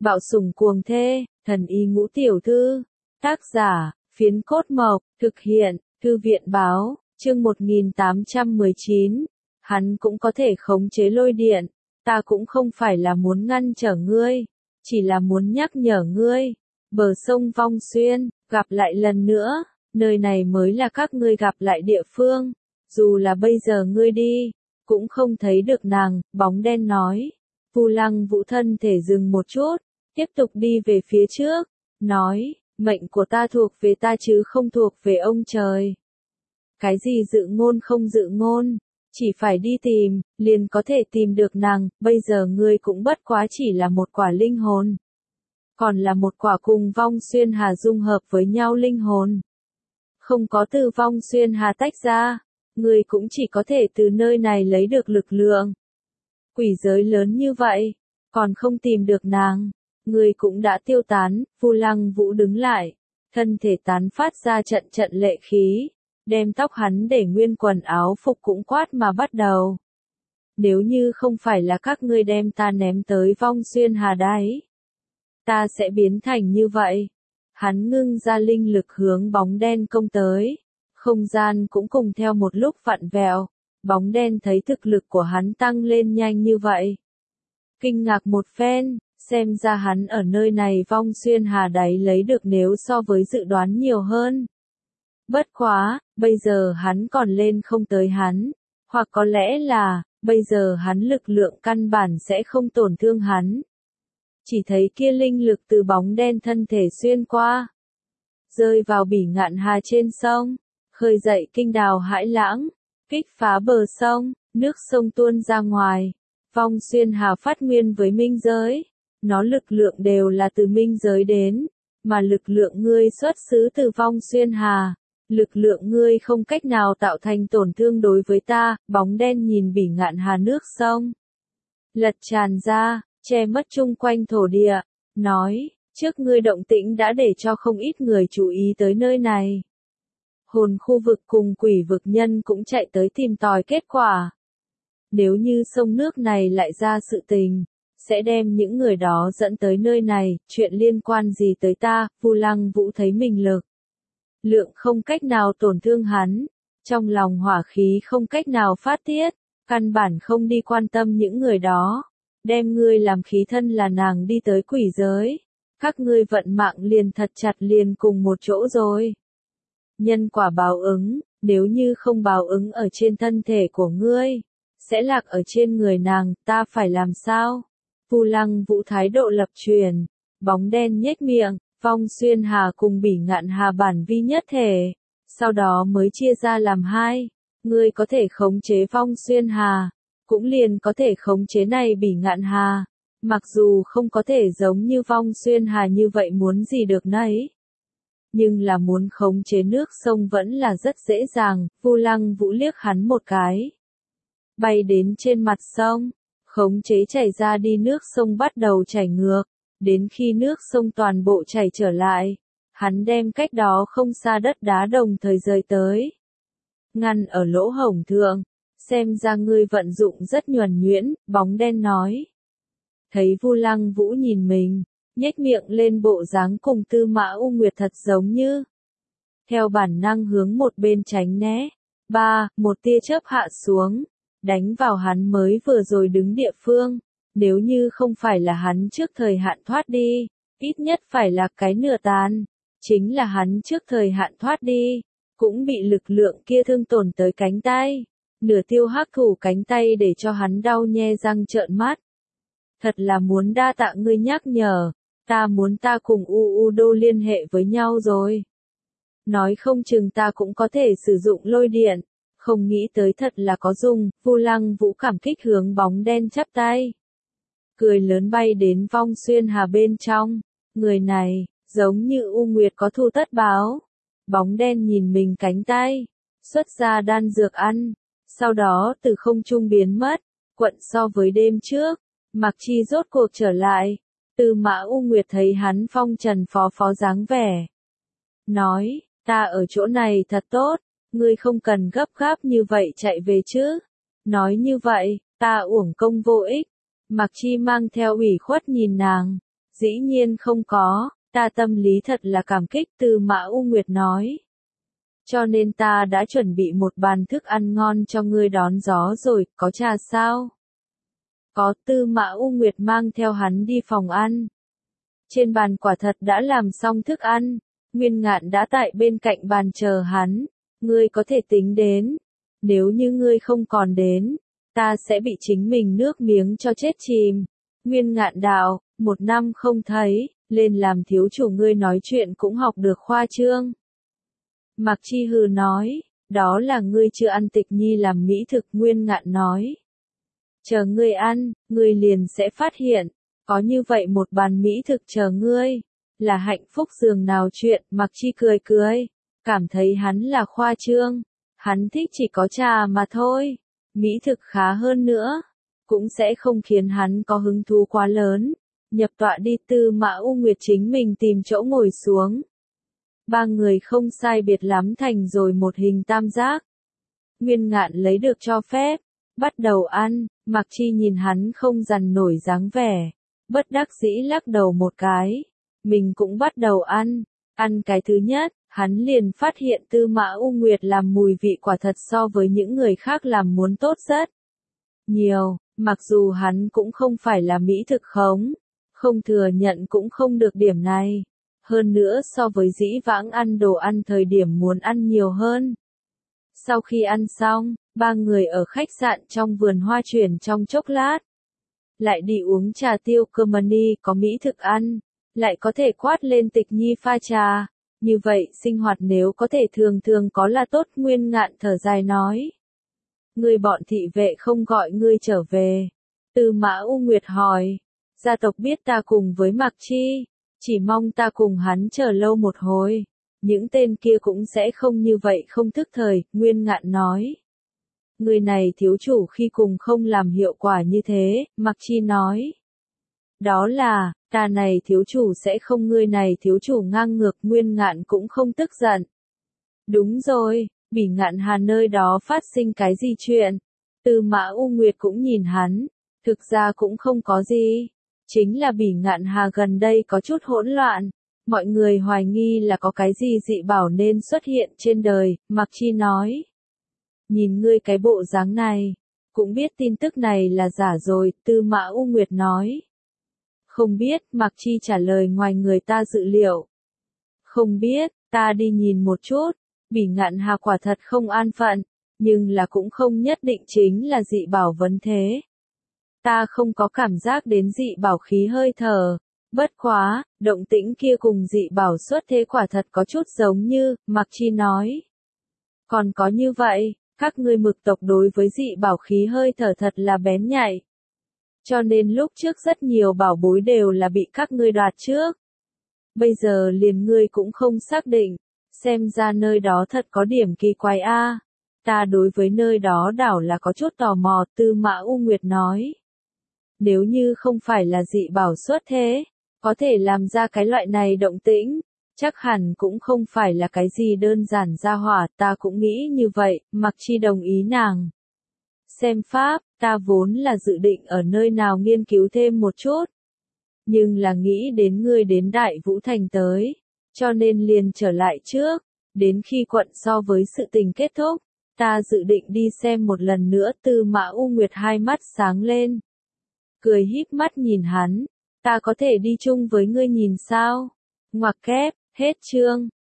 Bạo sủng cuồng thê, thần y ngũ tiểu thư. Tác giả, Phiến Cốt Mộc, thực hiện, Thư viện báo, chương 1819. Hắn cũng có thể khống chế lôi điện, ta cũng không phải là muốn ngăn trở ngươi, chỉ là muốn nhắc nhở ngươi. Bờ sông Vong Xuyên, gặp lại lần nữa, nơi này mới là các ngươi gặp lại địa phương, dù là bây giờ ngươi đi, cũng không thấy được nàng, bóng đen nói. Vu Lăng Vũ thân thể dừng một chút, tiếp tục đi về phía trước, nói, mệnh của ta thuộc về ta chứ không thuộc về ông trời. Cái gì dự ngôn không dự ngôn, chỉ phải đi tìm, liền có thể tìm được nàng, bây giờ ngươi cũng bất quá chỉ là một quả linh hồn. Còn là một quả cùng Vong Xuyên Hà dung hợp với nhau linh hồn. Không có từ Vong Xuyên Hà tách ra, ngươi cũng chỉ có thể từ nơi này lấy được lực lượng. Quỷ giới lớn như vậy, còn không tìm được nàng, ngươi cũng đã tiêu tán. Vu Lăng Vũ đứng lại, thân thể tán phát ra trận trận lệ khí, đem tóc hắn để nguyên quần áo phục cũng quát mà bắt đầu. Nếu như không phải là các ngươi đem ta ném tới Vong Xuyên Hà đáy, ta sẽ biến thành như vậy. Hắn ngưng ra linh lực hướng bóng đen công tới, không gian cũng cùng theo một lúc vặn vẹo. Bóng đen thấy thực lực của hắn tăng lên nhanh như vậy, kinh ngạc một phen, xem ra hắn ở nơi này Vong Xuyên Hà đáy lấy được nếu so với dự đoán nhiều hơn. Bất quá, bây giờ hắn còn lên không tới hắn, hoặc có lẽ là, bây giờ hắn lực lượng căn bản sẽ không tổn thương hắn. Chỉ thấy kia linh lực từ bóng đen thân thể xuyên qua, rơi vào Bỉ Ngạn Hà trên sông, khơi dậy kinh đào hãi lãng, kích phá bờ sông, nước sông tuôn ra ngoài. Vong Xuyên Hà phát nguyên với minh giới, nó lực lượng đều là từ minh giới đến, mà lực lượng ngươi xuất xứ từ Vong Xuyên Hà. Lực lượng ngươi không cách nào tạo thành tổn thương đối với ta. Bóng đen nhìn Bỉ Ngạn Hà nước sông lật tràn ra, che mất chung quanh thổ địa, nói, trước ngươi động tĩnh đã để cho không ít người chú ý tới nơi này. Hồn khu vực cùng quỷ vực nhân cũng chạy tới tìm tòi kết quả. Nếu như sông nước này lại ra sự tình, sẽ đem những người đó dẫn tới nơi này, chuyện liên quan gì tới ta. Vu Lăng Vũ thấy mình lực lượng không cách nào tổn thương hắn, trong lòng hỏa khí không cách nào phát tiết, căn bản không đi quan tâm những người đó. Đem ngươi làm khí thân là nàng đi tới quỷ giới, các ngươi vận mạng liền thật chặt liền cùng một chỗ rồi. Nhân quả báo ứng, nếu như không báo ứng ở trên thân thể của ngươi, sẽ lạc ở trên người nàng, ta phải làm sao? Vu Lăng Vũ thái độ lập truyền, bóng đen nhếch miệng, Vong Xuyên Hà cùng Bỉ Ngạn Hà bản vi nhất thể, sau đó mới chia ra làm hai. Ngươi có thể khống chế Vong Xuyên Hà, cũng liền có thể khống chế này Bỉ Ngạn Hà, mặc dù không có thể giống như Vong Xuyên Hà như vậy muốn gì được nấy. Nhưng là muốn khống chế nước sông vẫn là rất dễ dàng. Vu Lăng Vũ liếc hắn một cái, bay đến trên mặt sông, khống chế chảy ra đi nước sông bắt đầu chảy ngược, đến khi nước sông toàn bộ chảy trở lại, hắn đem cách đó không xa đất đá đồng thời rời tới, ngăn ở lỗ hổng thượng. Xem ra ngươi vận dụng rất nhuần nhuyễn, bóng đen nói. Thấy Vu Lăng Vũ nhìn mình, nhếch miệng lên bộ dáng cùng Tư Mã U Nguyệt thật giống như. Theo bản năng hướng một bên tránh né. Một tia chớp hạ xuống, đánh vào hắn mới vừa rồi đứng địa phương. Nếu như không phải là hắn trước thời hạn thoát đi, ít nhất phải là cái nửa tàn. Chính là hắn trước thời hạn thoát đi, cũng bị lực lượng kia thương tổn tới cánh tay. Nửa tiêu hắc thủ cánh tay để cho hắn đau nhe răng trợn mắt. Thật là muốn đa tạ ngươi nhắc nhở, ta muốn ta cùng U Đô liên hệ với nhau rồi. Nói không chừng ta cũng có thể sử dụng lôi điện, không nghĩ tới thật là có dùng. Vu Lăng Vũ cảm kích hướng bóng đen chắp tay, cười lớn bay đến Vong Xuyên Hà bên trong. Người này, giống như U Nguyệt có thu tất báo. Bóng đen nhìn mình cánh tay, xuất ra đan dược ăn. Sau đó từ không trung biến mất, quận so với đêm trước, Mặc Chi rốt cuộc trở lại. Tư Mã U Nguyệt thấy hắn phong trần phó dáng vẻ, nói, ta ở chỗ này thật tốt, ngươi không cần gấp gáp như vậy chạy về chứ. Nói như vậy, ta uổng công vô ích. Mặc Chi mang theo ủy khuất nhìn nàng, Dĩ nhiên không có, ta tâm lý thật là cảm kích, Tư Mã U Nguyệt nói. Cho nên ta đã chuẩn bị một bàn thức ăn ngon cho ngươi đón gió rồi, có trà sao? Có, Tư Mã U Nguyệt mang theo hắn đi phòng ăn. Trên bàn quả thật đã làm xong thức ăn, Nguyên Ngạn đã tại bên cạnh bàn chờ hắn, ngươi có thể tính đến. Nếu như ngươi không còn đến, ta sẽ bị chính mình nước miếng cho chết chìm. Nguyên Ngạn đạo, 1 năm không thấy, lên làm thiếu chủ ngươi nói chuyện cũng học được khoa trương. Mạc Chi hừ nói, đó là ngươi chưa ăn Tịch Nhi làm mỹ thực. Nguyên Ngạn nói. Chờ ngươi ăn, ngươi liền sẽ phát hiện, có như vậy một bàn mỹ thực chờ ngươi, là hạnh phúc giường nào chuyện. Mạc Chi cười cười, cảm thấy hắn là khoa trương, hắn thích chỉ có trà mà thôi, mỹ thực khá hơn nữa, cũng sẽ không khiến hắn có hứng thú quá lớn. Nhập tọa đi. Tư Mã U Nguyệt chính mình tìm chỗ ngồi xuống. Ba người không sai biệt lắm thành rồi một hình tam giác. Nguyên Ngạn lấy được cho phép, bắt đầu ăn. Mạc Chi nhìn hắn không dằn nổi dáng vẻ, bất đắc dĩ lắc đầu một cái. Mình cũng bắt đầu ăn. Ăn cái thứ nhất, hắn liền phát hiện Tư Mã U Nguyệt làm mùi vị quả thật so với những người khác làm muốn tốt rất nhiều, mặc dù hắn cũng không phải là mỹ thực khống, không thừa nhận cũng không được điểm này. Hơn nữa so với dĩ vãng ăn đồ ăn thời điểm muốn ăn nhiều hơn. Sau khi ăn xong, ba người ở khách sạn trong vườn hoa chuyển trong chốc lát. Lại đi uống trà tiêu cơ mani có mỹ thực ăn, lại có thể quát lên Tịch Nhi pha trà. Như vậy sinh hoạt nếu có thể thường thường có là tốt. Nguyên Ngạn thở dài nói. Người bọn thị vệ không gọi ngươi trở về. Tư Mã U Nguyệt hỏi. Gia tộc biết ta cùng với Mạc Chi, chỉ mong ta cùng hắn chờ lâu một hồi. Những tên kia cũng sẽ không như vậy không thức thời. Nguyên Ngạn nói. Người này thiếu chủ khi cùng không làm hiệu quả như thế. Mạc Chi nói. Đó là, ta này thiếu chủ sẽ không. Ngươi này thiếu chủ ngang ngược. Nguyên Ngạn cũng không tức giận. Đúng rồi, Bỉ Ngạn Hà nơi đó phát sinh cái gì chuyện? Tư Mã U Nguyệt cũng nhìn hắn. Thực ra cũng không có gì. Chính là Bỉ Ngạn Hà gần đây có chút hỗn loạn. Mọi người hoài nghi là có cái gì dị bảo nên xuất hiện trên đời. Mạc Chi nói. Nhìn ngươi cái bộ dáng này, cũng biết tin tức này là giả rồi. Tư Mã U Nguyệt nói. Không biết. Mạc Chi trả lời ngoài người ta dự liệu. Không biết, ta đi nhìn một chút. Bỉ Ngạn Hà quả thật không an phận, nhưng là cũng không nhất định chính là dị bảo vấn thế. Ta không có cảm giác đến dị bảo khí hơi thở. Bất quá, động tĩnh kia cùng dị bảo xuất thế quả thật có chút giống như. Mạc Chi nói. Còn có như vậy, các ngươi Mực tộc đối với dị bảo khí hơi thở thật là bén nhạy. Cho nên lúc trước rất nhiều bảo bối đều là bị các ngươi đoạt trước. Bây giờ liền ngươi cũng không xác định, xem ra nơi đó thật có điểm kỳ quái a. Ta đối với nơi đó đảo là có chút tò mò. Tư Mã U Nguyệt nói. Nếu như không phải là dị bảo xuất thế, có thể làm ra cái loại này động tĩnh, chắc hẳn cũng không phải là cái gì đơn giản gia hỏa. Ta cũng nghĩ như vậy. Mạc Chi đồng ý nàng. Xem pháp, ta vốn là dự định ở nơi nào nghiên cứu thêm một chút. Nhưng là nghĩ đến ngươi đến Đại Vũ Thành tới, cho nên liền trở lại trước. Đến khi quận so với sự tình kết thúc, ta dự định đi xem một lần nữa. Tư Mã U Nguyệt hai mắt sáng lên, cười híp mắt nhìn hắn. Ta có thể đi chung với ngươi nhìn sao? Ngoặc kép, hết chương.